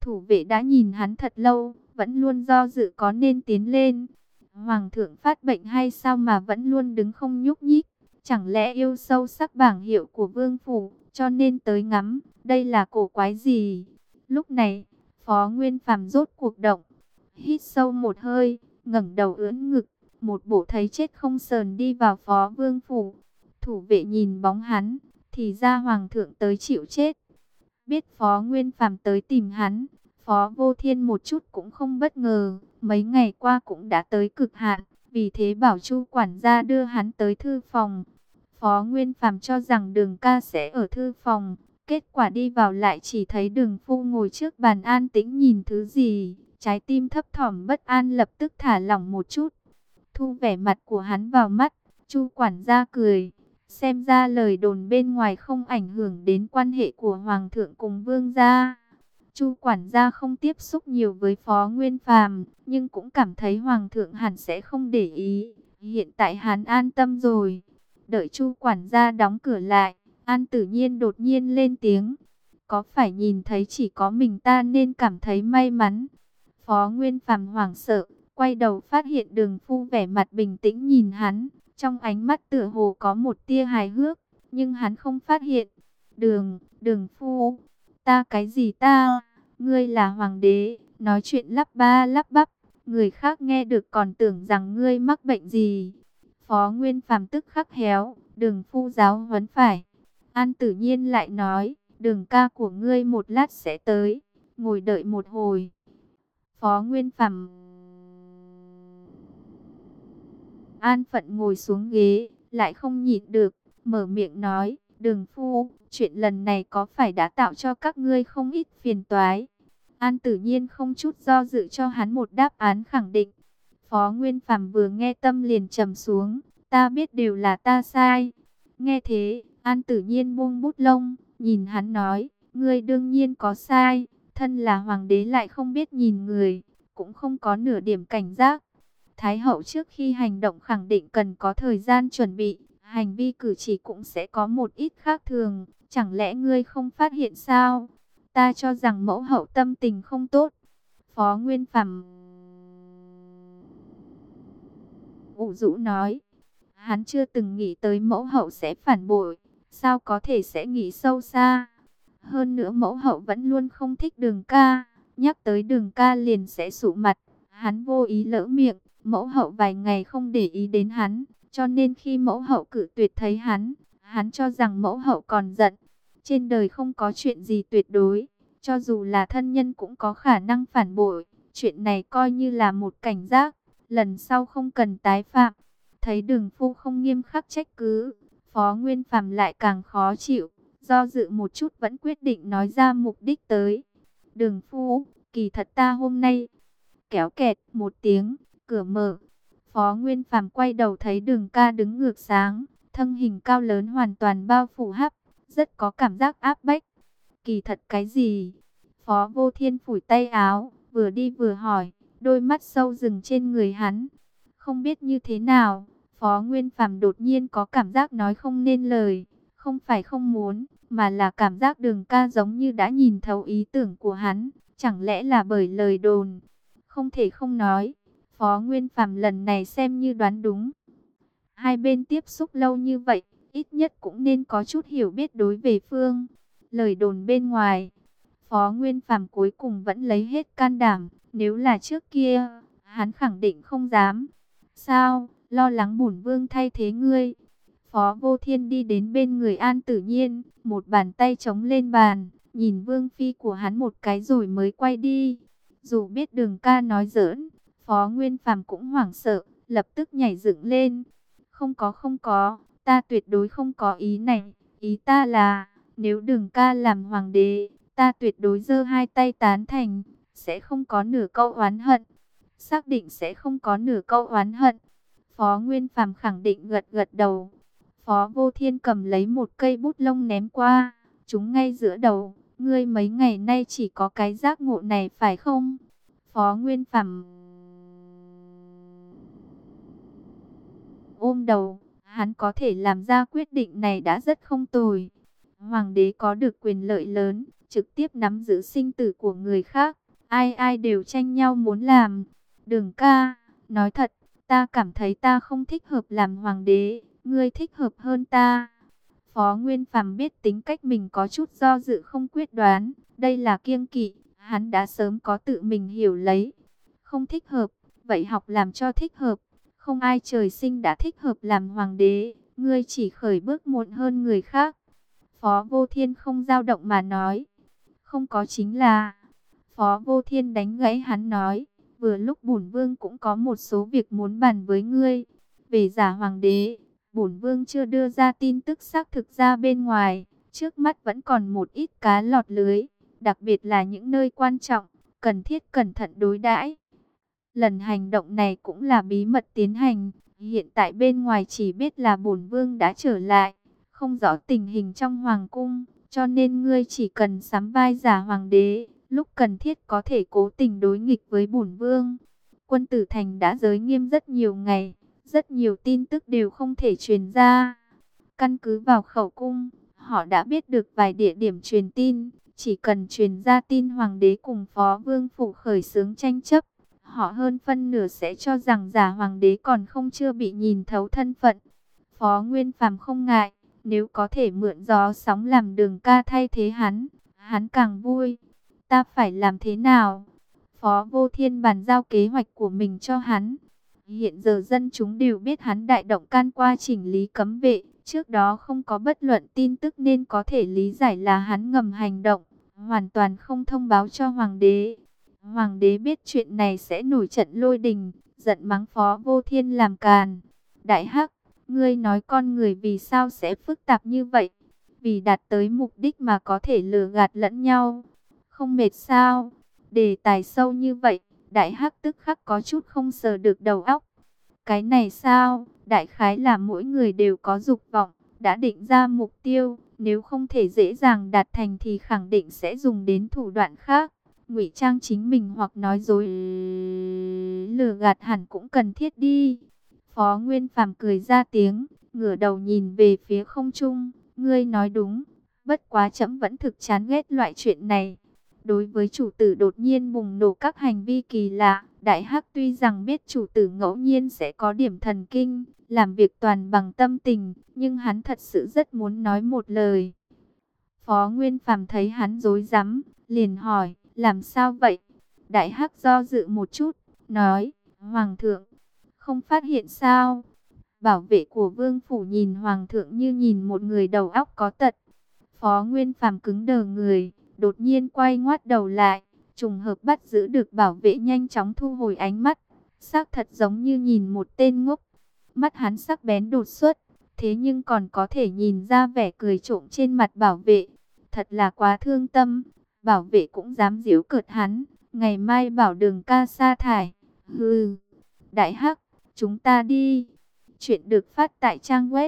Thủ vệ đã nhìn hắn thật lâu, vẫn luôn do dự có nên tiến lên. Hoàng thượng phát bệnh hay sao mà vẫn luôn đứng không nhúc nhích? Chẳng lẽ yêu sâu sắc bảng hiệu của vương phủ, cho nên tới ngắm, đây là cổ quái gì? Lúc này, Phó Nguyên Phàm rốt cuộc động, hít sâu một hơi, ngẩng đầu ưỡn ngực, một bộ thấy chết không sờn đi vào Phó Vương phủ. Thủ vệ nhìn bóng hắn, thì ra Hoàng thượng tới chịu chết. Biết Phó Nguyên Phàm tới tìm hắn, Phó Vô Thiên một chút cũng không bất ngờ, mấy ngày qua cũng đã tới cực hạn, vì thế bảo Chu quản gia đưa hắn tới thư phòng. Phó Nguyên Phàm cho rằng Đường ca sẽ ở thư phòng, kết quả đi vào lại chỉ thấy Đường phu ngồi trước bàn an tĩnh nhìn thứ gì, trái tim thấp thỏm bất an lập tức thả lỏng một chút. Thu vẻ mặt của hắn vào mắt, Chu quản gia cười. Xem ra lời đồn bên ngoài không ảnh hưởng đến quan hệ của Hoàng thượng cùng Vương gia. Chu quản gia không tiếp xúc nhiều với Phó Nguyên Phàm, nhưng cũng cảm thấy Hoàng thượng hẳn sẽ không để ý. Hiện tại hắn an tâm rồi. Đợi Chu quản gia đóng cửa lại, An Tử Nhiên đột nhiên lên tiếng. Có phải nhìn thấy chỉ có mình ta nên cảm thấy may mắn? Phó Nguyên Phàm hoảng sợ, quay đầu phát hiện Đường phu vẻ mặt bình tĩnh nhìn hắn. Trong ánh mắt tựa hồ có một tia hài hước, nhưng hắn không phát hiện. Đường phu, ta cái gì ta? Ngươi là hoàng đế, nói chuyện lắp ba lắp bắp, người khác nghe được còn tưởng rằng ngươi mắc bệnh gì. Phó Nguyên Phàm tức khắc héo, Đường phu giáo huấn phải. An Tử Nhiên lại nói, Đường ca của ngươi một lát sẽ tới, ngồi đợi một hồi. Phó Nguyên Phàm an phận ngồi xuống ghế, lại không nhịn được, mở miệng nói, Đường phu, chuyện lần này có phải đã tạo cho các ngươi không ít phiền toái? An Tử Nhiên không chút do dự cho hắn một đáp án khẳng định. Phó Nguyên Phàm vừa nghe tâm liền trầm xuống, ta biết đều là ta sai. Nghe thế, An Tử Nhiên buông bút lông, nhìn hắn nói, ngươi đương nhiên có sai, thân là hoàng đế lại không biết nhìn người, cũng không có nửa điểm cảnh giác. Thái hậu trước khi hành động khẳng định cần có thời gian chuẩn bị, hành vi cử chỉ cũng sẽ có một ít khác thường, chẳng lẽ ngươi không phát hiện sao? Ta cho rằng mẫu hậu tâm tình không tốt. Phó Nguyên Phàm ủ rũ nói, hắn chưa từng nghĩ tới mẫu hậu sẽ phản bội, sao có thể sẽ nghĩ sâu xa. Hơn nữa mẫu hậu vẫn luôn không thích Đường ca, nhắc tới Đường ca liền sẽ sụ mặt, hắn vô ý lỡ miệng. Mẫu hậu vài ngày không để ý đến hắn, cho nên khi mẫu hậu cự tuyệt thấy hắn cho rằng mẫu hậu còn giận. Trên đời không có chuyện gì tuyệt đối, cho dù là thân nhân cũng có khả năng phản bội. Chuyện này coi như là một cảnh giác, lần sau không cần tái phạm. Thấy Đường phu không nghiêm khắc trách cứ, Phó Nguyên Phàm lại càng khó chịu, do dự một chút vẫn quyết định nói ra mục đích tới. Đường phu, kỳ thật ta hôm nay, kéo kẹt một tiếng. Cửa mở, Phó Nguyên Phàm quay đầu thấy Đường ca đứng ngược sáng, thân hình cao lớn hoàn toàn bao phủ hấp, rất có cảm giác áp bách. Kỳ thật cái gì? Phó Vô Thiên phủi tay áo, vừa đi vừa hỏi, đôi mắt sâu dừng trên người hắn. Không biết như thế nào, Phó Nguyên Phàm đột nhiên có cảm giác nói không nên lời, không phải không muốn, mà là cảm giác Đường ca giống như đã nhìn thấu ý tưởng của hắn, chẳng lẽ là bởi lời đồn. Không thể không nói, Phó Nguyên Phàm lần này xem như đoán đúng. Hai bên tiếp xúc lâu như vậy, ít nhất cũng nên có chút hiểu biết đối về phương. Lời đồn bên ngoài, Phó Nguyên Phàm cuối cùng vẫn lấy hết can đảm, nếu là trước kia, hắn khẳng định không dám. Sao, lo lắng bổn vương thay thế ngươi? Phó Vô Thiên đi đến bên người An Tử Nhiên, một bàn tay chống lên bàn, nhìn vương phi của hắn một cái rồi mới quay đi. Dù biết Đường ca nói giỡn, Phó Nguyên Phàm cũng hoảng sợ, lập tức nhảy dựng lên. Không có, ta tuyệt đối không có ý này. Ý ta là, nếu Đường ca làm hoàng đế, ta tuyệt đối giơ hai tay tán thành, sẽ không có nửa câu oán hận. Xác định sẽ không có nửa câu oán hận. Phó Nguyên Phàm khẳng định gật gật đầu. Phó Vô Thiên cầm lấy một cây bút lông ném qua, chúng ngay giữa đầu. Ngươi mấy ngày nay chỉ có cái giác ngộ này phải không? Phó Nguyên Phàm ôm đầu, hắn có thể làm ra quyết định này đã rất không tồi. Hoàng đế có được quyền lợi lớn, trực tiếp nắm giữ sinh tử của người khác, ai ai đều tranh nhau muốn làm. Đường ca, nói thật, ta cảm thấy ta không thích hợp làm hoàng đế, ngươi thích hợp hơn ta. Phó Nguyên Phàm biết tính cách mình có chút do dự không quyết đoán, đây là kiêng kỵ, hắn đã sớm có tự mình hiểu lấy. Không thích hợp, vậy học làm cho thích hợp, không ai trời sinh đã thích hợp làm hoàng đế, ngươi chỉ khởi bước muộn hơn người khác. Phó Vô Thiên không dao động mà nói, không có chính là. Phó Vô Thiên đánh gãy hắn nói, vừa lúc bổn vương cũng có một số việc muốn bàn với ngươi. Về giả hoàng đế, bổn vương chưa đưa ra tin tức xác thực ra bên ngoài, trước mắt vẫn còn một ít cá lọt lưới, đặc biệt là những nơi quan trọng, cần thiết cẩn thận đối đãi. Lần hành động này cũng là bí mật tiến hành, hiện tại bên ngoài chỉ biết là bổn vương đã trở lại, không rõ tình hình trong hoàng cung, cho nên ngươi chỉ cần sắm vai giả hoàng đế, lúc cần thiết có thể cố tình đối nghịch với bổn vương. Quân tử thành đã giới nghiêm rất nhiều ngày, rất nhiều tin tức đều không thể truyền ra. Căn cứ vào khẩu cung, họ đã biết được vài địa điểm truyền tin, chỉ cần truyền ra tin hoàng đế cùng phó vương phủ khởi xướng tranh chấp, họ hơn phân nửa sẽ cho rằng giả hoàng đế còn không chưa bị nhìn thấu thân phận. Phó Nguyên Phàm không ngại, nếu có thể mượn gió sóng làm Đường ca thay thế hắn càng vui. Ta phải làm thế nào? Phó Vô Thiên bàn giao kế hoạch của mình cho hắn. Hiện giờ dân chúng đều biết hắn đại động can qua chỉnh lý cấm vệ, trước đó không có bất luận tin tức nên có thể lý giải là hắn ngầm hành động, hoàn toàn không thông báo cho hoàng đế. Hoàng đế biết chuyện này sẽ nổi trận lôi đình, giận mắng Phó Vô Thiên làm càn. Đại Hắc, ngươi nói con người vì sao sẽ phức tạp như vậy? Vì đạt tới mục đích mà có thể lừa gạt lẫn nhau. Không mệt sao? Đề tài sâu như vậy, Đại Hắc tức khắc có chút không sờ được đầu óc. Cái này sao? Đại khái là mỗi người đều có dục vọng, đã định ra mục tiêu, nếu không thể dễ dàng đạt thành thì khẳng định sẽ dùng đến thủ đoạn khác. Ngụy trang chính mình hoặc nói dối lừa gạt hẳn cũng cần thiết đi. Phó Nguyên Phàm cười ra tiếng, ngửa đầu nhìn về phía không trung. Ngươi nói đúng, bất quá trẫm vẫn thực chán ghét loại chuyện này. Đối với chủ tử đột nhiên bùng nổ các hành vi kỳ lạ, Đại Hắc tuy rằng biết chủ tử ngẫu nhiên sẽ có điểm thần kinh, làm việc toàn bằng tâm tình, nhưng hắn thật sự rất muốn nói một lời. Phó Nguyên Phàm thấy hắn rối rắm, liền hỏi, làm sao vậy? Đại Hắc do dự một chút, nói, Hoàng thượng, không phát hiện sao? Bảo vệ của vương phủ nhìn Hoàng thượng như nhìn một người đầu óc có tật. Phó Nguyên Phàm cứng đờ người, đột nhiên quay ngoắt đầu lại, trùng hợp bắt giữ được bảo vệ nhanh chóng thu hồi ánh mắt. Xác thật giống như nhìn một tên ngốc. Mắt hắn sắc bén đột xuất, thế nhưng còn có thể nhìn ra vẻ cười trộm trên mặt bảo vệ. Thật là quá thương tâm, bảo vệ cũng dám giễu cợt hắn, ngày mai bảo Đường ca sa thải. Hừ, Đại Hắc, chúng ta đi. Chuyện được phát tại trang web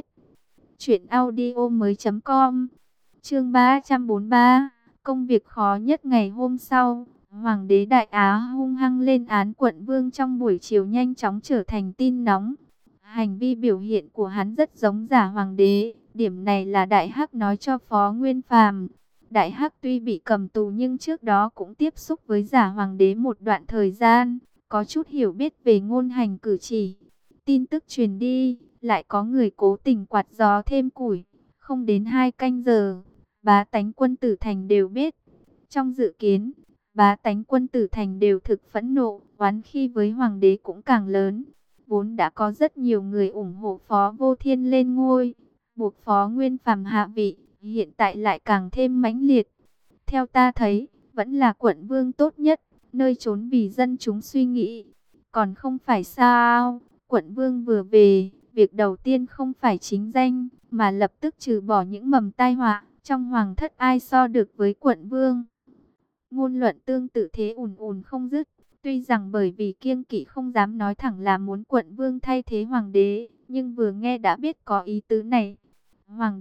truyệnaudiomoi.com. Chương 343, công việc khó nhất ngày hôm sau, Hoàng đế Đại Á hung hăng lên án quận vương trong buổi chiều nhanh chóng trở thành tin nóng. Hành vi biểu hiện của hắn rất giống giả hoàng đế, điểm này là Đại Hắc nói cho Phó Nguyên Phàm. Đại Hắc tuy bị cầm tù nhưng trước đó cũng tiếp xúc với giả hoàng đế một đoạn thời gian, có chút hiểu biết về ngôn hành cử chỉ. Tin tức truyền đi, lại có người cố tình quạt gió thêm củi, không đến 2 canh giờ, bá tánh Quân Tử Thành đều biết. Trong dự kiến, bá tánh Quân Tử Thành đều thực phẫn nộ, oán khí với hoàng đế cũng càng lớn. Vốn đã có rất nhiều người ủng hộ Phó Vô Thiên lên ngôi, buộc Phó Nguyên Phàm hạ vị, hiện tại lại càng thêm mãnh liệt. Theo ta thấy, vẫn là quận vương tốt nhất, nơi trốn vì dân chúng suy nghĩ. Còn không phải sao, quận vương vừa về, việc đầu tiên không phải chính danh, mà lập tức trừ bỏ những mầm tai họa, trong hoàng thất ai so được với quận vương. Ngôn luận tương tự thế ùn ùn không dứt, tuy rằng bởi vì kiêng kỵ không dám nói thẳng là muốn quận vương thay thế hoàng đế, nhưng vừa nghe đã biết có ý tứ này. Hoàng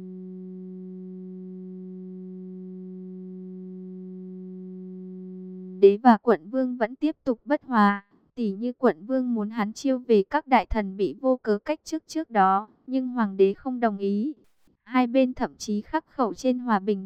đế và quận vương vẫn tiếp tục bất hòa. Tỷ như quận vương muốn hắn chiêu về các đại thần bị vô cớ cách chức trước đó, nhưng hoàng đế không đồng ý. Hai bên thậm chí khắc khẩu trên Hòa Bình Điện,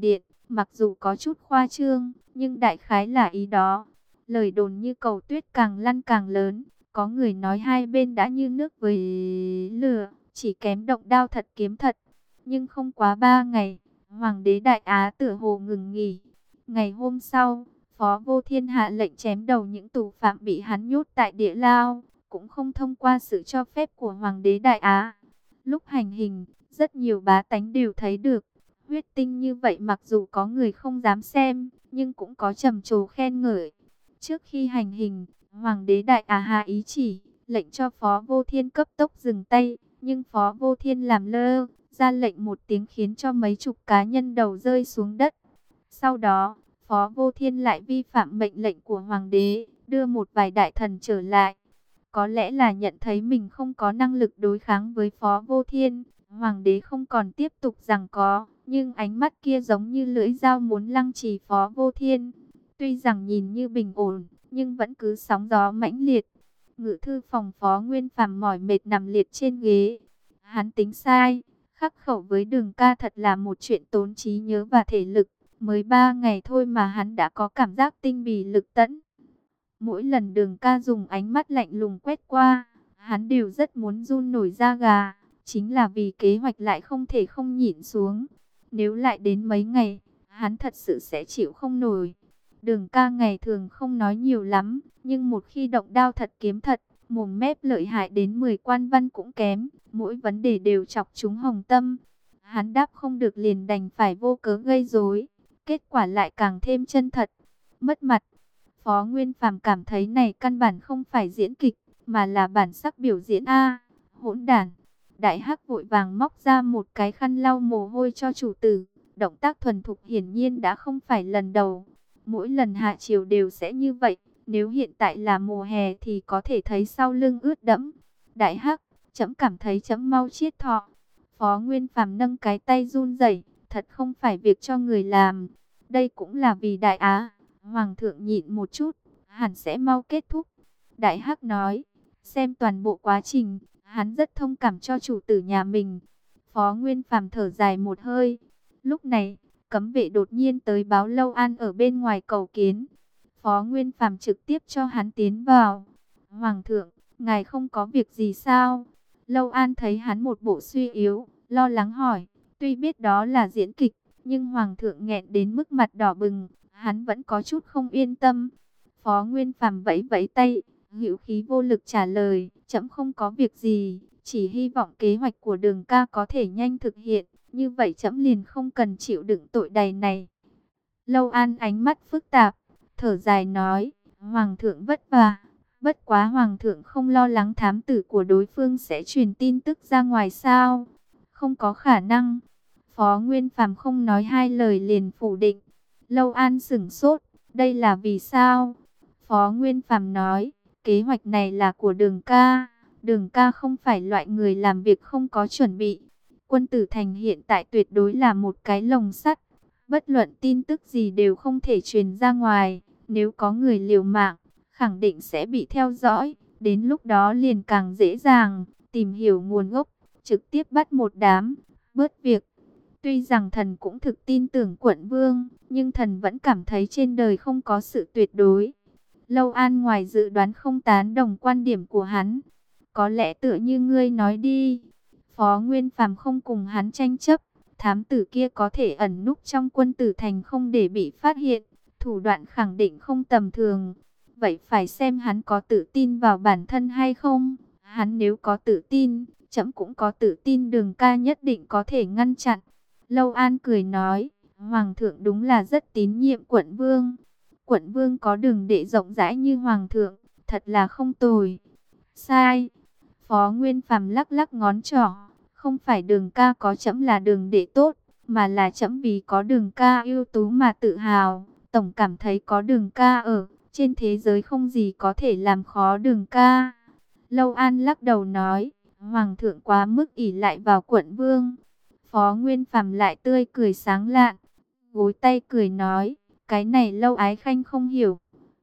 Mặc dù có chút khoa trương, nhưng đại khái là ý đó. Lời đồn như cầu tuyết càng lăn càng lớn, có người nói hai bên đã như nước với lửa, chỉ kém động đao thật kiếm thật. Nhưng không quá 3 ngày, Hoàng đế Đại Á tựa hồ ngừng nghỉ. Ngày hôm sau, Phó Vô Thiên hạ lệnh chém đầu những tù phạm bị hắn nhốt tại địa lao, cũng không thông qua sự cho phép của Hoàng đế Đại Á. Lúc hành hình, rất nhiều bá tánh đều thấy được, huyết tinh như vậy mặc dù có người không dám xem, nhưng cũng có trầm trồ khen ngợi. Trước khi hành hình, Hoàng đế Đại Á hạ ý chỉ, lệnh cho Phó Vô Thiên cấp tốc dừng tay, nhưng Phó Vô Thiên làm lơ, ra lệnh một tiếng khiến cho mấy chục cá nhân đầu rơi xuống đất. Sau đó, Phó Vô Thiên lại vi phạm mệnh lệnh của Hoàng đế, đưa một vài đại thần trở lại. Có lẽ là nhận thấy mình không có năng lực đối kháng với Phó Vô Thiên, Hoàng đế không còn tiếp tục giằng co, nhưng ánh mắt kia giống như lưỡi dao muốn lăng trì Phó Vô Thiên. Tuy rằng nhìn như bình ổn, nhưng vẫn cứ sóng gió mãnh liệt. Ngự thư phòng Phó Nguyên Phàm mỏi mệt nằm liệt trên ghế. Hắn tính sai, khắc khẩu với Đường Ca thật là một chuyện tốn trí nhớ và thể lực. Mới 3 ngày thôi mà hắn đã có cảm giác tinh bì lực tẫn. Mỗi lần Đường Ca dùng ánh mắt lạnh lùng quét qua, hắn đều rất muốn run nổi da gà. Chính là vì kế hoạch lại không thể không nhịn xuống. Nếu lại đến mấy ngày, hắn thật sự sẽ chịu không nổi. Đường Ca ngày thường không nói nhiều lắm, nhưng một khi động đao thật kiếm thật, mồm mép lợi hại đến 10 quan văn cũng kém, mỗi vấn đề đều chọc trúng hồng tâm. Hắn đáp không được liền đành phải vô cớ gây rối, kết quả lại càng thêm chân thật, mất mặt. Phó Nguyên Phàm cảm thấy này căn bản không phải diễn kịch, mà là bản sắc biểu diễn a. Hỗn đản. Đại Hắc vội vàng móc ra một cái khăn lau mồ hôi cho chủ tử, động tác thuần thục hiển nhiên đã không phải lần đầu. Mỗi lần hạ chiều đều sẽ như vậy, nếu hiện tại là mùa hè thì có thể thấy sau lưng ướt đẫm. Đại Hắc, trẫm cảm thấy trẫm mau chiết thọ. Phó Nguyên Phàm nâng cái tay run rẩy, thật không phải việc cho người làm. Đây cũng là vì Đại Á. Hoàng thượng nhịn một chút, hẳn sẽ mau kết thúc. Đại Hắc nói, xem toàn bộ quá trình, hắn rất thông cảm cho chủ tử nhà mình. Phó Nguyên Phàm thở dài một hơi. Lúc này, cấm vệ đột nhiên tới báo Lâu An ở bên ngoài cầu kiến. Phó Nguyên Phàm trực tiếp cho hắn tiến vào. Hoàng thượng, ngài không có việc gì sao? Lâu An thấy hắn một bộ suy yếu, lo lắng hỏi. Tuy biết đó là diễn kịch, nhưng Hoàng thượng nghẹn đến mức mặt đỏ bừng, hắn vẫn có chút không yên tâm. Phó Nguyên Phàm vẫy vẫy tay, hữu khí vô lực trả lời, trẫm không có việc gì, chỉ hy vọng kế hoạch của Đường Ca có thể nhanh thực hiện, như vậy trẫm liền không cần chịu đựng tội đầy này. Lâu An ánh mắt phức tạp, thở dài nói, Hoàng thượng vất vả, bất quá Hoàng thượng không lo lắng thám tử của đối phương sẽ truyền tin tức ra ngoài sao? Không có khả năng. Phó Nguyên Phàm không nói hai lời liền phủ định. Lâu An sửng sốt, đây là vì sao? Phó Nguyên Phàm nói, kế hoạch này là của Đường Ca. Đường Ca không phải loại người làm việc không có chuẩn bị. Quân Tử Thành hiện tại tuyệt đối là một cái lồng sắt. Bất luận tin tức gì đều không thể truyền ra ngoài. Nếu có người liều mạng, khẳng định sẽ bị theo dõi. Đến lúc đó liền càng dễ dàng tìm hiểu nguồn gốc, trực tiếp bắt một đám, bớt việc. Tuy rằng thần cũng thực tin tưởng quận vương, nhưng thần vẫn cảm thấy trên đời không có sự tuyệt đối. Lâu An ngoài dự đoán không tán đồng quan điểm của hắn. Có lẽ tựa như ngươi nói đi. Phó Nguyên Phàm không cùng hắn tranh chấp. Thám tử kia có thể ẩn núp trong Quân Tử Thành không để bị phát hiện. Thủ đoạn khẳng định không tầm thường. Vậy phải xem hắn có tự tin vào bản thân hay không. Hắn nếu có tự tin, trẫm cũng có tự tin Đường Ca nhất định có thể ngăn chặn. Lâu An cười nói, Hoàng thượng đúng là rất tín nhiệm quận vương. Quận vương có đường đệ rộng rãi như Hoàng thượng, thật là không tồi. Sai. Phó Nguyên Phàm lắc lắc ngón trỏ, không phải Đường Ca có trẫm là đường đệ tốt, mà là trẫm vì có Đường Ca ưu tú mà tự hào. Tổng cảm thấy có Đường Ca ở, trên thế giới không gì có thể làm khó Đường Ca. Lâu An lắc đầu nói, Hoàng thượng quá mức ỷ lại vào quận vương. Phó Nguyên Phàm lại tươi cười sáng lạn, gối tay cười nói, cái này Lâu Ái Khanh không hiểu.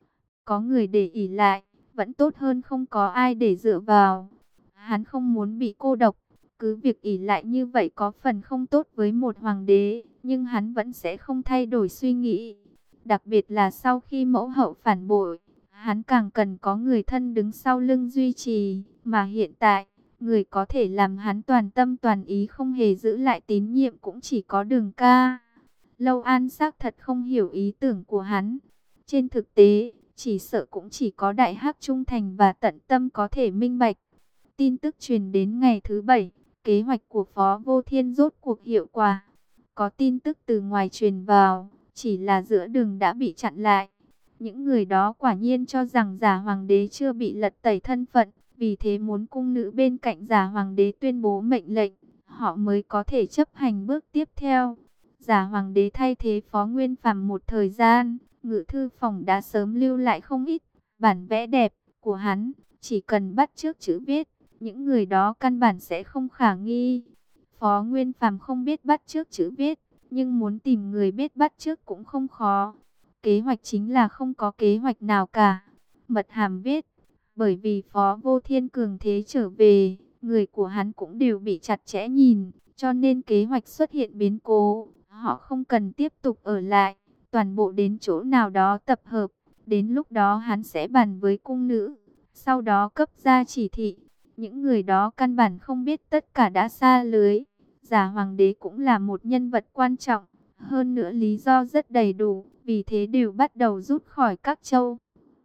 Có người để ỷ lại, vẫn tốt hơn không có ai để dựa vào. Hắn không muốn bị cô độc, cứ việc ỷ lại như vậy có phần không tốt với một hoàng đế. nhưng hắn vẫn sẽ không thay đổi suy nghĩ. Đặc biệt là sau khi mẫu hậu phản bội, hắn càng cần có người thân đứng sau lưng duy trì, mà hiện tại, người có thể làm hắn toàn tâm toàn ý không hề giữ lại tín nhiệm cũng chỉ có Đường ca. Lâu An xác thật không hiểu ý tưởng của hắn. Trên thực tế, chỉ sợ cũng chỉ có Đại Hắc trung thành và tận tâm có thể minh bạch. Tin tức truyền đến ngày thứ 7, kế hoạch của Phó Vô Thiên rốt cuộc hiệu quả. Có tin tức từ ngoài truyền vào, chỉ là giữa đường đã bị chặn lại. Những người đó quả nhiên cho rằng giả hoàng đế chưa bị lật tẩy thân phận, vì thế muốn cung nữ bên cạnh giả hoàng đế tuyên bố mệnh lệnh, họ mới có thể chấp hành bước tiếp theo. Giả hoàng đế thay thế Phó Nguyên Phàm một thời gian, Ngự thư phòng đã sớm lưu lại không ít bản vẽ đẹp của hắn, chỉ cần bắt chước chữ viết, những người đó căn bản sẽ không khả nghi. Phó Nguyên Phàm không biết bắt chước chữ viết, nhưng muốn tìm người biết bắt chước cũng không khó. Kế hoạch chính là không có kế hoạch nào cả. Mật hàm viết, bởi vì Phó Vô Thiên cường thế trở về, người của hắn cũng đều bị chặt chẽ nhìn, cho nên kế hoạch xuất hiện biến cố. Họ không cần tiếp tục ở lại, toàn bộ đến chỗ nào đó tập hợp. Đến lúc đó hắn sẽ bàn với cung nữ, sau đó cấp ra chỉ thị. Những người đó căn bản không biết tất cả đã xa lưới. Giả hoàng đế cũng là một nhân vật quan trọng, hơn nữa lý do rất đầy đủ, vì thế đều bắt đầu rút khỏi các châu.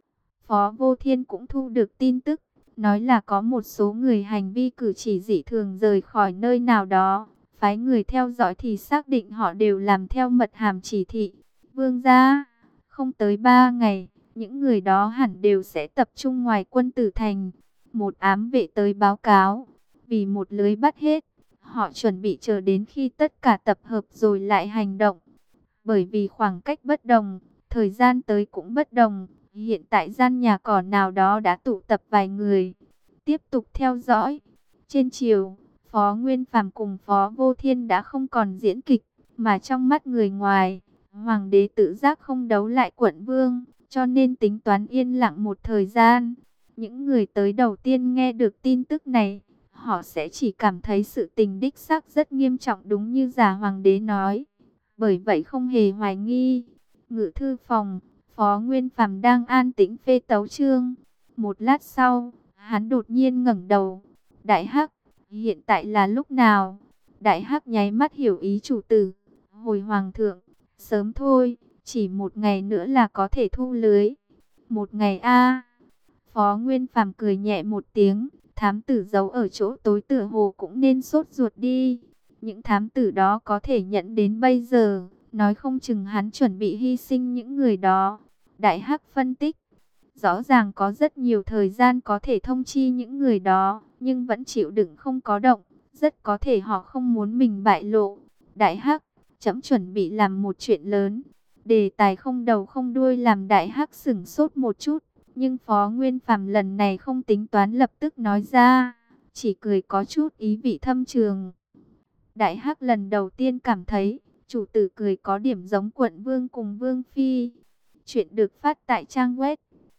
Phó Vô Thiên cũng thu được tin tức, nói là có một số người hành vi cử chỉ dị thường rời khỏi nơi nào đó. Phái người theo dõi thì xác định họ đều làm theo mật hàm chỉ thị. Vương gia, không tới 3 ngày, những người đó hẳn đều sẽ tập trung ngoài quân tử thành. Một ám vệ tới báo cáo, vì một lưới bắt hết, họ chuẩn bị chờ đến khi tất cả tập hợp rồi lại hành động. Bởi vì khoảng cách bất đồng, thời gian tới cũng bất đồng, hiện tại gian nhà cỏ nào đó đã tụ tập vài người. Tiếp tục theo dõi. Trên chiều, Phó Nguyên Phàm cùng Phó Vô Thiên đã không còn diễn kịch, mà trong mắt người ngoài, Hoàng đế tự giác không đấu lại quận vương, cho nên tính toán yên lặng một thời gian. Những người tới đầu tiên nghe được tin tức này, họ sẽ chỉ cảm thấy sự tình đích xác rất nghiêm trọng đúng như giả hoàng đế nói. Bởi vậy không hề hoài nghi. Ngự thư phòng, Phó Nguyên Phàm đang an tĩnh phê tấu chương. Một lát sau, hắn đột nhiên ngẩng đầu. Đại Hắc, hiện tại là lúc nào? Đại Hắc nháy mắt hiểu ý chủ tử. Hồi hoàng thượng, sớm thôi, chỉ một ngày nữa là có thể thu lưới. Một ngày a. Phó Nguyên Phàm cười nhẹ một tiếng, thám tử giấu ở chỗ tối tựa hồ cũng nên sốt ruột đi. Những thám tử đó có thể nhận đến bây giờ, nói không chừng hắn chuẩn bị hy sinh những người đó. Đại Hắc phân tích, rõ ràng có rất nhiều thời gian có thể thông chi những người đó, nhưng vẫn chịu đựng không có động, rất có thể họ không muốn mình bại lộ. Đại Hắc, trẫm chuẩn bị làm một chuyện lớn. Đề tài không đầu không đuôi làm Đại Hắc sửng sốt một chút. Nhưng Phó Nguyên Phàm lần này không tính toán lập tức nói ra, chỉ cười có chút ý vị thâm trường. Đại Hắc lần đầu tiên cảm thấy, chủ tử cười có điểm giống quận vương cùng vương phi. Chuyện được phát tại trang web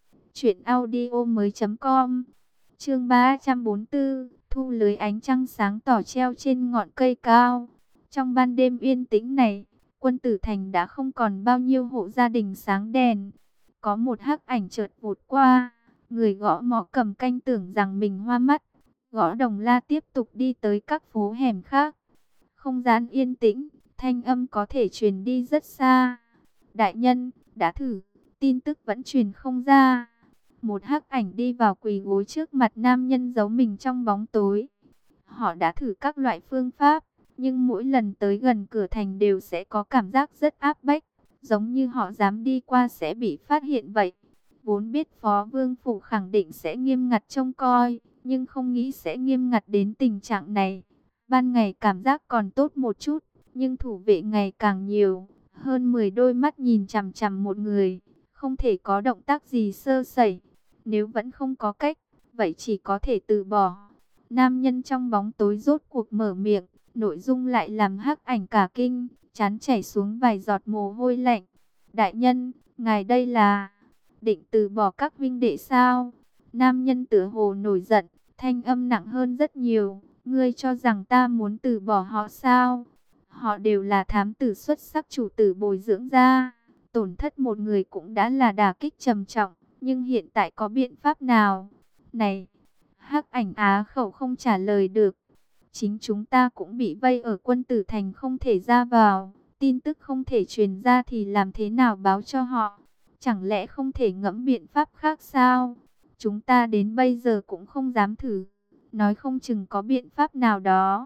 truyệnaudiomoi.com. Chương 344, thu lưới ánh trăng sáng tỏ treo trên ngọn cây cao. Trong ban đêm yên tĩnh này, quân tử thành đã không còn bao nhiêu hộ gia đình sáng đèn. Có một hắc ảnh chợt vụt qua, người gõ mõ cầm canh tưởng rằng mình hoa mắt, gõ đồng la tiếp tục đi tới các phố hẻm khác. Không gian yên tĩnh, thanh âm có thể truyền đi rất xa. Đại nhân, đã thử, tin tức vẫn truyền không ra. Một hắc ảnh đi vào quỳ gối trước mặt nam nhân giấu mình trong bóng tối. Họ đã thử các loại phương pháp, nhưng mỗi lần tới gần cửa thành đều sẽ có cảm giác rất áp bách, giống như họ dám đi qua sẽ bị phát hiện vậy. Vốn biết Phó Vương Phủ khẳng định sẽ nghiêm ngặt trông coi, nhưng không nghĩ sẽ nghiêm ngặt đến tình trạng này. Ban ngày cảm giác còn tốt một chút, nhưng thủ vệ ngày càng nhiều, hơn 10 đôi mắt nhìn chằm chằm một người, không thể có động tác gì sơ sẩy. Nếu vẫn không có cách, vậy chỉ có thể từ bỏ. Nam nhân trong bóng tối rốt cuộc mở miệng, nội dung lại làm hắc ảnh cả kinh, trán chảy xuống vài giọt mồ hôi lạnh. Đại nhân, ngài đây là định từ bỏ các huynh đệ sao? Nam nhân tựa hồ nổi giận, thanh âm nặng hơn rất nhiều. Ngươi cho rằng ta muốn từ bỏ họ sao? Họ đều là thám tử xuất sắc chủ tử bồi dưỡng ra. Tổn thất một người cũng đã là đả kích trầm trọng. Nhưng hiện tại có biện pháp nào? Này, Hắc Ảnh á khẩu không trả lời được. Chính chúng ta cũng bị vây ở Quân Tử Thành không thể ra vào. Tin tức không thể truyền ra thì làm thế nào báo cho họ? Chẳng lẽ không thể ngẫm biện pháp khác sao? Chúng ta đến bây giờ cũng không dám thử. Nói không chừng có biện pháp nào đó.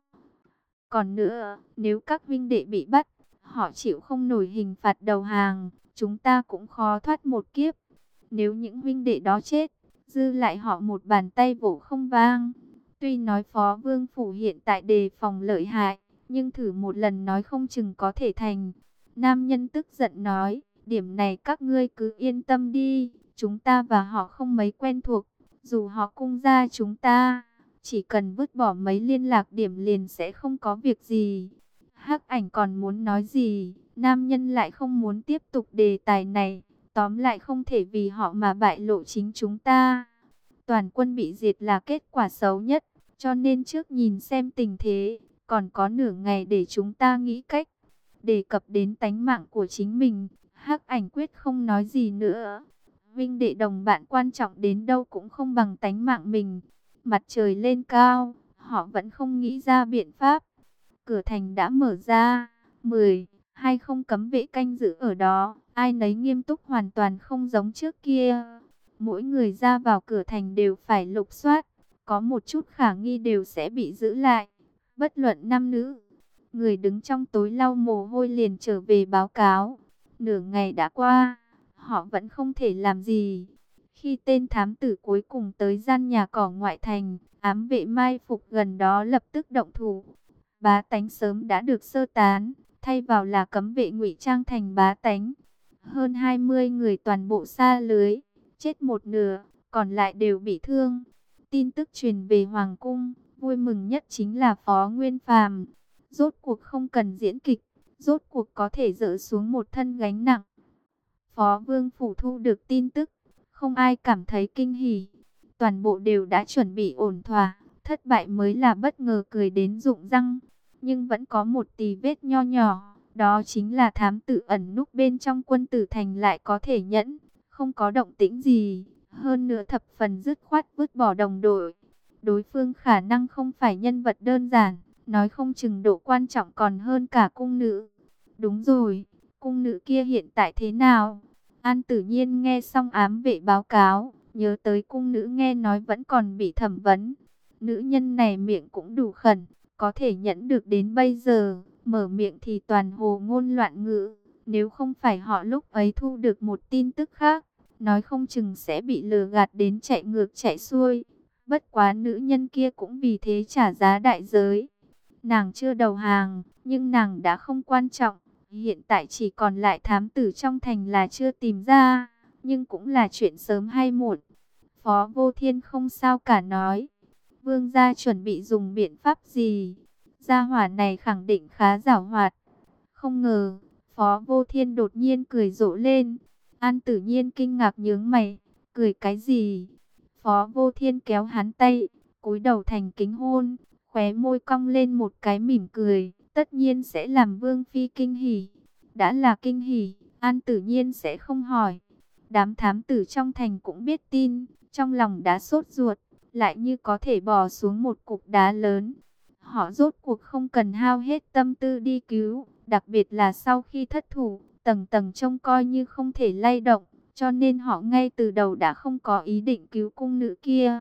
Còn nữa, nếu các vinh đệ bị bắt, họ chịu không nổi hình phạt đầu hàng, chúng ta cũng khó thoát một kiếp. Nếu những vinh đệ đó chết, dư lại họ một bàn tay vỗ không vang. Tuy nói Phó Vương Phủ hiện tại đề phòng lợi hại, nhưng thử một lần nói không chừng có thể thành. Nam nhân tức giận nói, điểm này các ngươi cứ yên tâm đi, chúng ta và họ không mấy quen thuộc, dù họ cung ra chúng ta. Chỉ cần vứt bỏ mấy liên lạc điểm liền sẽ không có việc gì. Hắc Ảnh còn muốn nói gì, nam nhân lại không muốn tiếp tục đề tài này. Tóm lại không thể vì họ mà bại lộ chính chúng ta. Toàn quân bị diệt là kết quả xấu nhất, cho nên trước nhìn xem tình thế, còn có nửa ngày để chúng ta nghĩ cách. Đề cập đến tánh mạng của chính mình, Hắc Ảnh quyết không nói gì nữa. Vinh đệ đồng bạn quan trọng đến đâu cũng không bằng tánh mạng mình. Mặt trời lên cao, họ vẫn không nghĩ ra biện pháp. Cửa thành đã mở ra, 10, 2 không cấm vệ canh giữ ở đó, ai nấy nghiêm túc hoàn toàn không giống trước kia. Mỗi người ra vào cửa thành đều phải lục soát, có một chút khả nghi đều sẽ bị giữ lại, bất luận nam nữ. Người đứng trong tối lau mồ hôi liền trở về báo cáo. Nửa ngày đã qua, họ vẫn không thể làm gì. Khi tên thám tử cuối cùng tới gian nhà cỏ ngoại thành, ám vệ mai phục gần đó lập tức động thủ. Bá tánh sớm đã được sơ tán, thay vào là cấm vệ ngụy trang thành bá tánh. Hơn 20 người toàn bộ sa lưới, chết một nửa, còn lại đều bị thương. Tin tức truyền về Hoàng cung, vui mừng nhất chính là Phó Nguyên Phàm. Rốt cuộc không cần diễn kịch, rốt cuộc có thể dỡ xuống một thân gánh nặng. Phó Vương Phủ thu được tin tức, không ai cảm thấy kinh hỉ. Toàn bộ đều đã chuẩn bị ổn thỏa, thất bại mới là bất ngờ cười đến rụng răng. Nhưng vẫn có một tì vết nho nhỏ, đó chính là thám tử ẩn núp bên trong Quân Tử Thành lại có thể nhẫn, không có động tĩnh gì. Hơn nữa thập phần dứt khoát vứt bỏ đồng đội. Đối phương khả năng không phải nhân vật đơn giản, nói không chừng độ quan trọng còn hơn cả cung nữ. Đúng rồi, cung nữ kia hiện tại thế nào? An Tử Nhiên nghe xong ám vệ báo cáo, nhớ tới cung nữ nghe nói vẫn còn bị thẩm vấn. Nữ nhân này miệng cũng đủ khẩn, có thể nhẫn được đến bây giờ, mở miệng thì toàn hồ ngôn loạn ngữ. Nếu không phải họ lúc ấy thu được một tin tức khác, nói không chừng sẽ bị lừa gạt đến chạy ngược chạy xuôi. Bất quá nữ nhân kia cũng vì thế trả giá đại giới. Nàng chưa đầu hàng, nhưng nàng đã không quan trọng. Hiện tại chỉ còn lại thám tử trong thành là chưa tìm ra, nhưng cũng là chuyện sớm hay muộn. Phó Vô Thiên không sao cả nói. Vương gia chuẩn bị dùng biện pháp gì? Gia hỏa này khẳng định khá giảo hoạt. Không ngờ, Phó Vô Thiên đột nhiên cười rộ lên. An Tử Nhiên kinh ngạc nhướng mày, cười cái gì? Phó Vô Thiên kéo hắn tay, cúi đầu thành kính hôn, khóe môi cong lên một cái mỉm cười, tất nhiên sẽ làm Vương phi kinh hỉ. Đã là kinh hỉ, An Tử Nhiên sẽ không hỏi. Đám thám tử trong thành cũng biết tin, trong lòng đã sốt ruột, lại như có thể bò xuống một cục đá lớn. Họ rốt cuộc không cần hao hết tâm tư đi cứu, đặc biệt là sau khi thất thủ, tầng tầng trông coi như không thể lay động, cho nên họ ngay từ đầu đã không có ý định cứu cung nữ kia.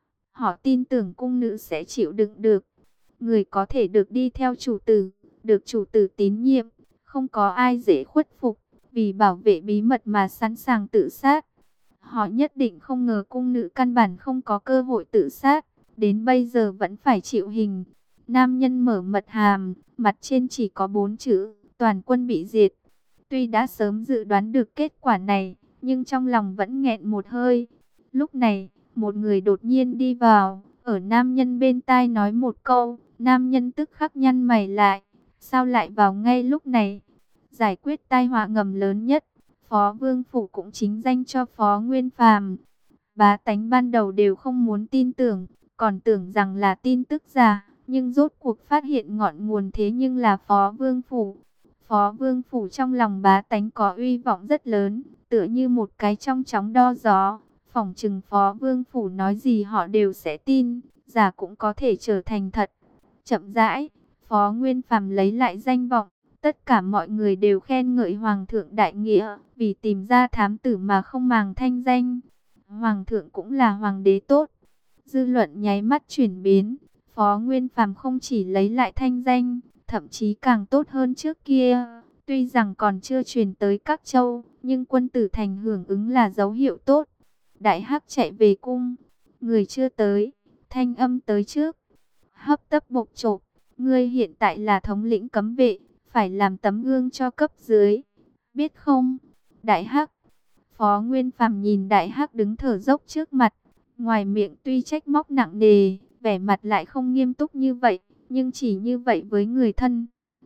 Họ tin tưởng cung nữ sẽ chịu đựng được. Người có thể được đi theo chủ tử, được chủ tử tín nhiệm, không có ai dễ khuất phục, vì bảo vệ bí mật mà sẵn sàng tự sát. Họ nhất định không ngờ cung nữ căn bản không có cơ hội tự sát, đến bây giờ vẫn phải chịu hình. Nam nhân mở mật hàm, mặt trên chỉ có 4 chữ, toàn quân bị diệt. Tuy đã sớm dự đoán được kết quả này, nhưng trong lòng vẫn nghẹn một hơi. Lúc này, một người đột nhiên đi vào, ở nam nhân bên tai nói một câu, nam nhân tức khắc nhăn mày lại. Sao lại vào ngay lúc này? Giải quyết tai họa ngầm lớn nhất, Phó Vương Phủ cũng chính danh cho Phó Nguyên Phàm. Bá tánh ban đầu đều không muốn tin tưởng, còn tưởng rằng là tin tức giả, nhưng rốt cuộc phát hiện ngọn nguồn thế nhưng là Phó Vương Phủ. Phó Vương Phủ trong lòng bá tánh có uy vọng rất lớn, tựa như một cái trong chóng đo gió. Phỏng chừng Phó Vương Phủ nói gì họ đều sẽ tin, giả cũng có thể trở thành thật. Chậm rãi, Phó Nguyên Phàm lấy lại danh vọng, tất cả mọi người đều khen ngợi Hoàng thượng đại nghĩa, vì tìm ra thám tử mà không màng thanh danh. Hoàng thượng cũng là hoàng đế tốt. Dư luận nháy mắt chuyển biến, Phó Nguyên Phàm không chỉ lấy lại thanh danh, thậm chí càng tốt hơn trước kia. Tuy rằng còn chưa truyền tới các châu, nhưng quân tử thành hưởng ứng là dấu hiệu tốt. Đại Hắc chạy về cung, người chưa tới, thanh âm tới trước. Hấp tấp bộc chộp, ngươi hiện tại là thống lĩnh cấm vệ, phải làm tấm gương cho cấp dưới, biết không? Đại Hắc. Phó Nguyên Phàm nhìn Đại Hắc đứng thở dốc trước mặt, ngoài miệng tuy trách móc nặng nề, vẻ mặt lại không nghiêm túc như vậy, nhưng chỉ như vậy với người thân.